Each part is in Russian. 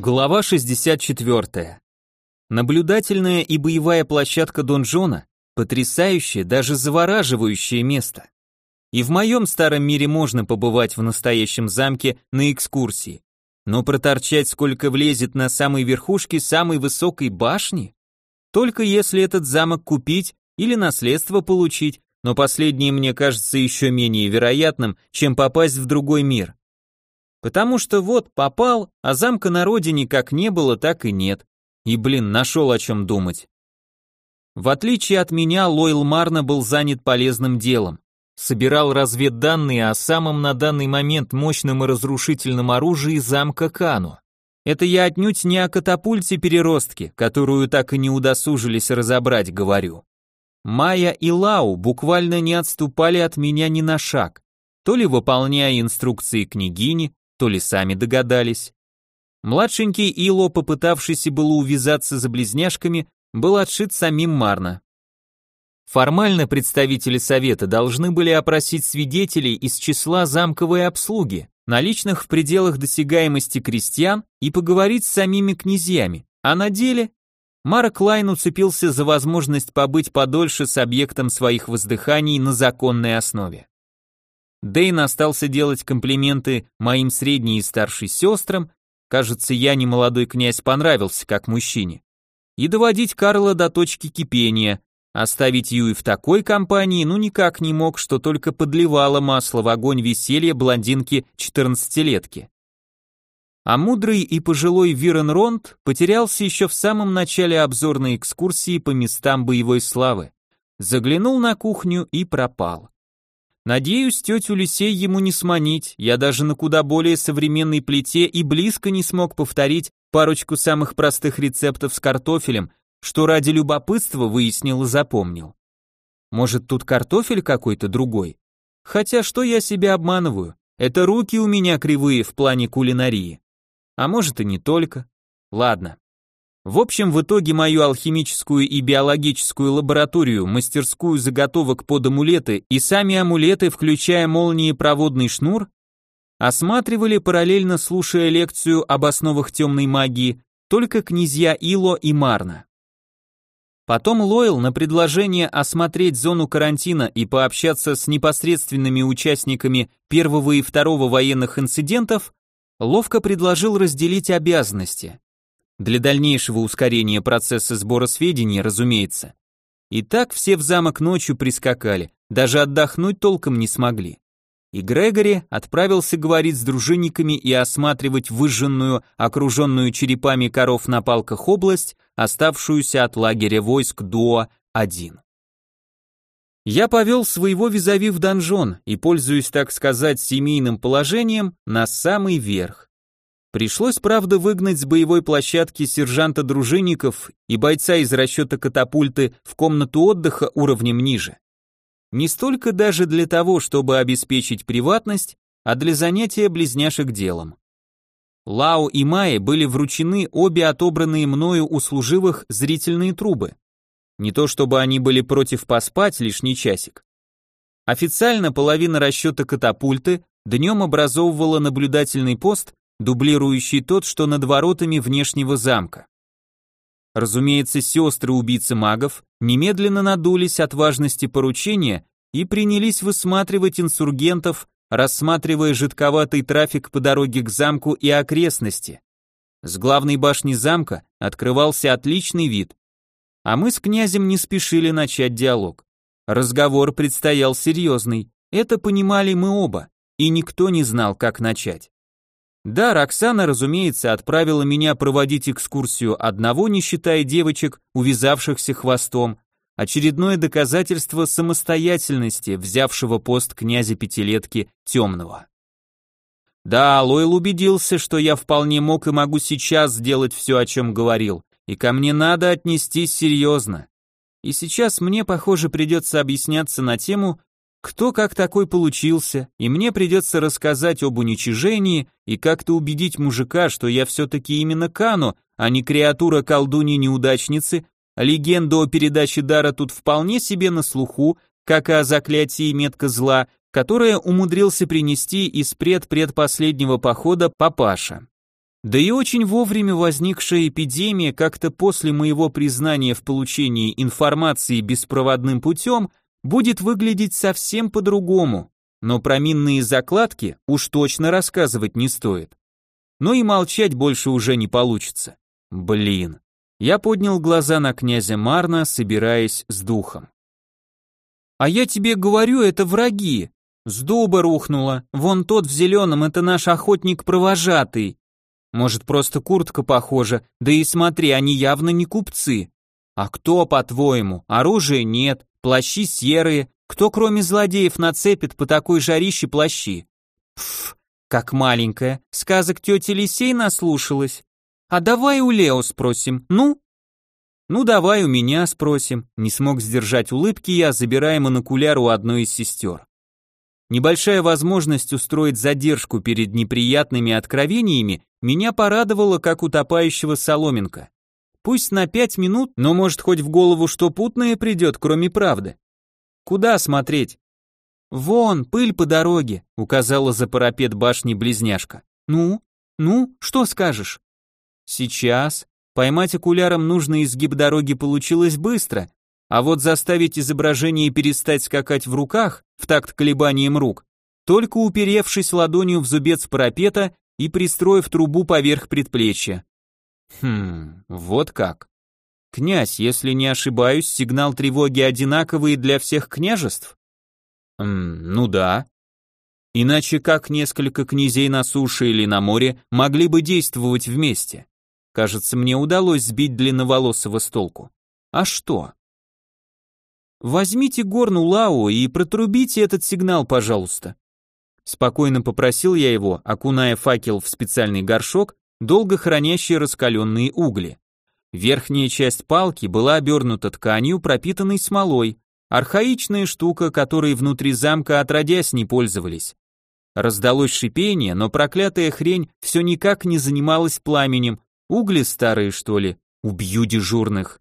Глава 64. Наблюдательная и боевая площадка донжона – потрясающее, даже завораживающее место. И в моем старом мире можно побывать в настоящем замке на экскурсии, но проторчать сколько влезет на самой верхушке самой высокой башни? Только если этот замок купить или наследство получить, но последнее мне кажется еще менее вероятным, чем попасть в другой мир. Потому что вот попал, а замка на родине как не было, так и нет. И, нашел о чем думать. В отличие от меня, Лойл Марна был занят полезным делом. Собирал разведданные о самом на данный момент мощном и разрушительном оружии замка Кану. Это я отнюдь не о катапульте-переростке, которую так и не удосужились разобрать, говорю. Майя и Лау буквально не отступали от меня ни на шаг, то ли выполняя инструкции княгини, то ли сами догадались. Младшенький Ило, попытавшийся было увязаться за близняшками, был отшит самим Марна. Формально представители совета должны были опросить свидетелей из числа замковой обслуги, наличных в пределах досягаемости крестьян, и поговорить с самими князьями, а на деле Марк Лайн уцепился за возможность побыть подольше с объектом своих воздыханий на законной основе. Дейн остался делать комплименты моим средней и старшей сестрам, кажется, я немолодой князь понравился как мужчине, и доводить Карла до точки кипения, оставить Юи в такой компании никак не мог, что только подливало масло в огонь веселья блондинки-14-летки. А мудрый и пожилой Вирен Ронд потерялся еще в самом начале обзорной экскурсии по местам боевой славы, заглянул на кухню и пропал. Надеюсь, тетю Люсей ему не сманить, я даже на куда более современной плите и близко не смог повторить парочку самых простых рецептов с картофелем, что ради любопытства выяснил и запомнил. Может, тут картофель какой-то другой? Хотя что я себя обманываю, это руки у меня кривые в плане кулинарии. А может и не только. Ладно. В общем, в итоге мою алхимическую и биологическую лабораторию, мастерскую заготовок под амулеты и сами амулеты, включая молниепроводный шнур, осматривали, параллельно слушая лекцию об основах темной магии, только князья Ило и Марна. Потом Лойл на предложение осмотреть зону карантина и пообщаться с непосредственными участниками первого и второго военных инцидентов ловко предложил разделить обязанности. Для дальнейшего ускорения процесса сбора сведений, разумеется. И так все в замок ночью прискакали, даже отдохнуть толком не смогли. И Грегори отправился говорить с дружинниками и осматривать выжженную, окруженную черепами коров на палках область, оставшуюся от лагеря войск Дуо-1. Я повел своего визави в донжон и, пользуясь, так сказать, семейным положением, на самый верх. Пришлось, правда, выгнать с боевой площадки сержанта дружинников и бойца из расчета катапульты в комнату отдыха уровнем ниже. Не столько даже для того, чтобы обеспечить приватность, а для занятия близняшек делом. Лао и Майе были вручены обе отобранные мною у служивых зрительные трубы. Не то чтобы они были против поспать лишний часик. Официально половина расчета катапульты днем образовывала наблюдательный пост, дублирующий тот, что над воротами внешнего замка. Разумеется, сестры убийцы магов немедленно надулись от важности поручения и принялись высматривать инсургентов, рассматривая жидковатый трафик по дороге к замку и окрестности. С главной башни замка открывался отличный вид, а мы с князем не спешили начать диалог. Разговор предстоял серьезный, это понимали мы оба, и никто не знал, как начать. Да, Роксана, разумеется, отправила меня проводить экскурсию одного, не считая девочек, увязавшихся хвостом, очередное доказательство самостоятельности, взявшего пост князя Пятилетки Темного. Да, Лойл убедился, что я вполне мог и могу сейчас сделать все, о чем говорил, и ко мне надо отнестись серьезно. И сейчас мне, похоже, придется объясняться на тему, кто как такой получился, и мне придется рассказать об уничижении и как-то убедить мужика, что я все-таки именно Кану, а не креатура колдуньи-неудачницы, легенда о передаче дара тут вполне себе на слуху, как и о заклятии метка зла, которое умудрился принести из предпоследнего похода папаша. Да и очень вовремя возникшая эпидемия как-то после моего признания в получении информации беспроводным путем будет выглядеть совсем по-другому, но про минные закладки уж точно рассказывать не стоит. Но и молчать больше уже не получится. Блин. Я поднял глаза на князя Марна, собираясь с духом. «А я тебе говорю, это враги. С дуба рухнуло. Вон тот в зеленом, это наш охотник-провожатый. Может, просто куртка похожа, да и смотри, они явно не купцы. А кто, по-твоему? Оружия нет, плащи серые. Кто, кроме злодеев, нацепит по такой жарище плащи? Пф, как маленькая, сказок тети Лисей наслушалась. А давай у Лео спросим, ну? Ну давай у меня спросим. Не смог сдержать улыбки я, забирая монокуляр у одной из сестер. Небольшая возможность устроить задержку перед неприятными откровениями меня порадовала, как утопающего соломинка. Пусть на 5 минут, но может хоть в голову что путное придет, кроме правды. Куда смотреть? Вон, пыль по дороге, указала за парапет башни близняшка. Ну, что скажешь? Сейчас. Поймать окуляром нужный изгиб дороги получилось быстро, а вот заставить изображение перестать скакать в руках, в такт колебанием рук, только уперевшись ладонью в зубец парапета и пристроив трубу поверх предплечья. Вот как. Князь, если не ошибаюсь, сигнал тревоги одинаковый для всех княжеств? Ну да. Иначе как несколько князей на суше или на море могли бы действовать вместе? Кажется, мне удалось сбить длинноволосого с толку. А что? Возьмите горну Лао и протрубите этот сигнал, пожалуйста. Спокойно попросил я его, окуная факел в специальный горшок, долго хранящий раскаленные угли. Верхняя часть палки была обернута тканью, пропитанной смолой. Архаичная штука, которой внутри замка отродясь не пользовались. Раздалось шипение, но проклятая хрень все никак не занималась пламенем. Угли старые, что ли? Убью дежурных.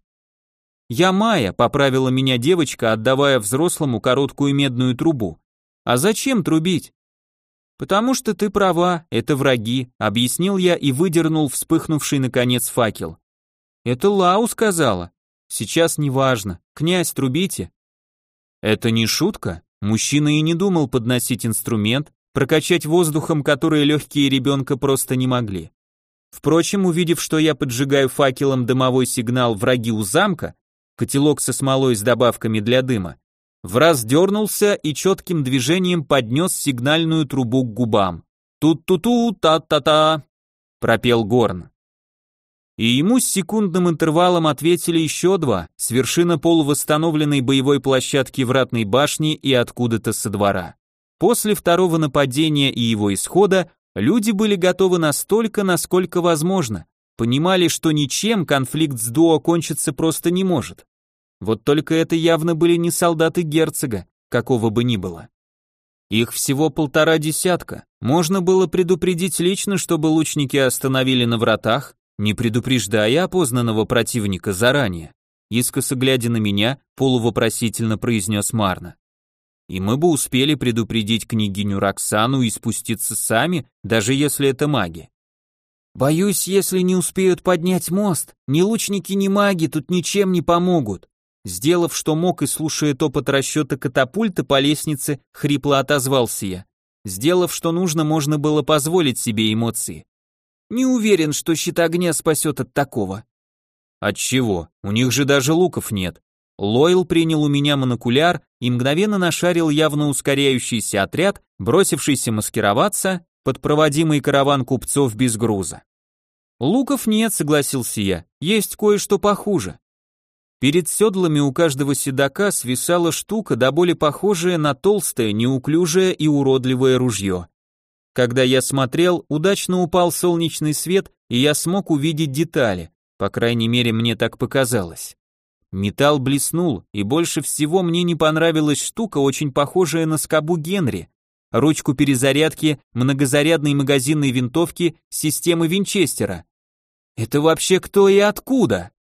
Я Майя, поправила меня девочка, отдавая взрослому короткую медную трубу. А зачем трубить? Потому что ты права, это враги, объяснил я и выдернул вспыхнувший наконец факел. Это Лау сказала. Сейчас неважно. Князь, трубите. Это не шутка. Мужчина и не думал подносить инструмент, прокачать воздухом, который легкие ребенка просто не могли. Впрочем, увидев, что я поджигаю факелом дымовой сигнал «Враги у замка», котелок со смолой с добавками для дыма, враз дернулся и четким движением поднес сигнальную трубу к губам. «Тут-ту-ту, та-та-та», пропел Горн. И ему с секундным интервалом ответили еще два, с вершины полувосстановленной боевой площадки вратной башни и откуда-то со двора. После второго нападения и его исхода люди были готовы настолько, насколько возможно, понимали, что ничем конфликт с дуо кончиться просто не может. Вот только это явно были не солдаты герцога, какого бы ни было. Их всего 1,5 десятка, можно было предупредить лично, чтобы лучники остановили на вратах, не предупреждая опознанного противника заранее. Искоса глядя на меня, полувопросительно произнес Марна. И мы бы успели предупредить княгиню Роксану и спуститься сами, даже если это маги. Боюсь, если не успеют поднять мост, ни лучники, ни маги тут ничем не помогут. Сделав, что мог и слушая топот расчета катапульта по лестнице, хрипло отозвался я. Сделав, что нужно, можно было позволить себе эмоции. Не уверен, что щит огня спасет от такого. Отчего? У них же даже луков нет. Лойл принял у меня монокуляр и мгновенно нашарил явно ускоряющийся отряд, бросившийся маскироваться под проводимый караван купцов без груза. Луков нет, согласился я, есть кое-что похуже. Перед седлами у каждого седока свисала штука, до боли похожая на толстое, неуклюжее и уродливое ружье. Когда я смотрел, удачно упал солнечный свет, и я смог увидеть детали, по крайней мере, мне так показалось. Металл блеснул, и больше всего мне не понравилась штука, очень похожая на скобу Генри, ручку перезарядки многозарядной магазинной винтовки системы Винчестера. Это вообще кто и откуда?